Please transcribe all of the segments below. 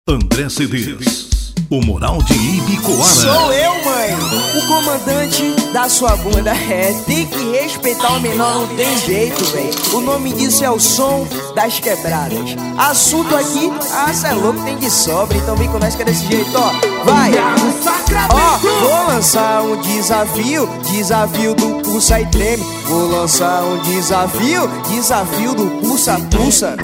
André CDs, o Moral de Ibicoara. Sou eu, mãe, o comandante da sua bunda. Tem que respeitar o menor, não tem jeito, véi. O nome disso é o som das quebradas. Assunto aqui, cê é louco, tem de sobra. Então vem com nós que é desse jeito, ó. Vai! Ó, vou lançar um desafio, desafio do pulsa e treme. Vou lançar um desafio, desafio do pulsa, pulsa.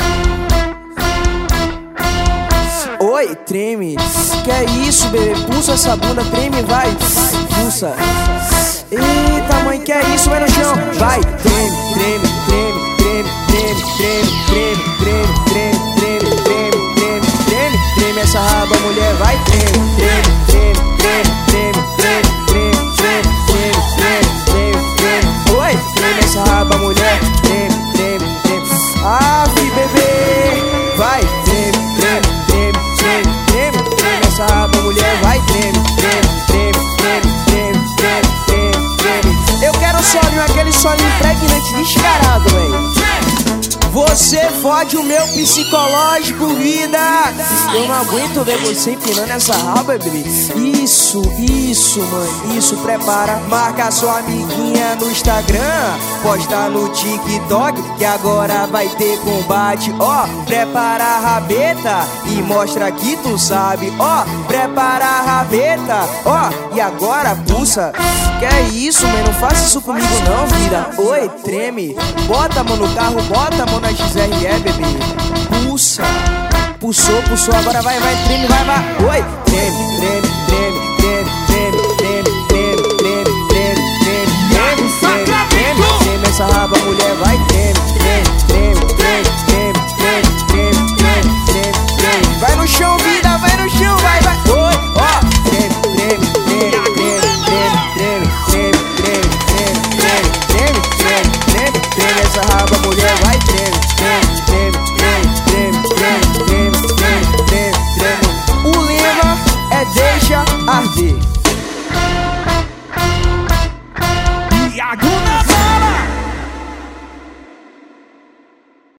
Oi, treme. Que é isso, bebê? Pulsa essa bunda, treme, vai. Pulsa. Eita, mãe, que é isso? Vai no chão. Vai, treme, treme, treme, treme, treme, treme, treme, treme, treme, treme, treme, treme, treme, treme essa raba, mulher, vai, treme, treme, treme, treme, treme, treme, treme, treme, treme, treme, treme. Oi, treme essa raba, mulher, treme, treme, treme. Ave, bebê, vai, treme, treme, treme, treme, treme, treme essa raba, mulher, vai, treme, treme, treme, treme, treme, treme, treme, treme. Eu quero solinho, aquele solinho pregnante descarado, véi. Você fode o meu psicológico, vida. Eu não aguento ver você empinando essa raba, bebê. Isso, mãe, isso, prepara. Marca sua amiguinha no Instagram, posta no TikTok, que agora vai ter combate. Ó, prepara a rabeta e mostra que tu sabe. Ó, prepara a rabeta, ó, e agora pulsa. Que é isso, mãe, não faça isso comigo não, vida. Oi, treme, bota a mão no carro, bota a mão na XRE, bebê. Pulsa, pulsou, agora vai, treme, vai. Oi, treme, treme,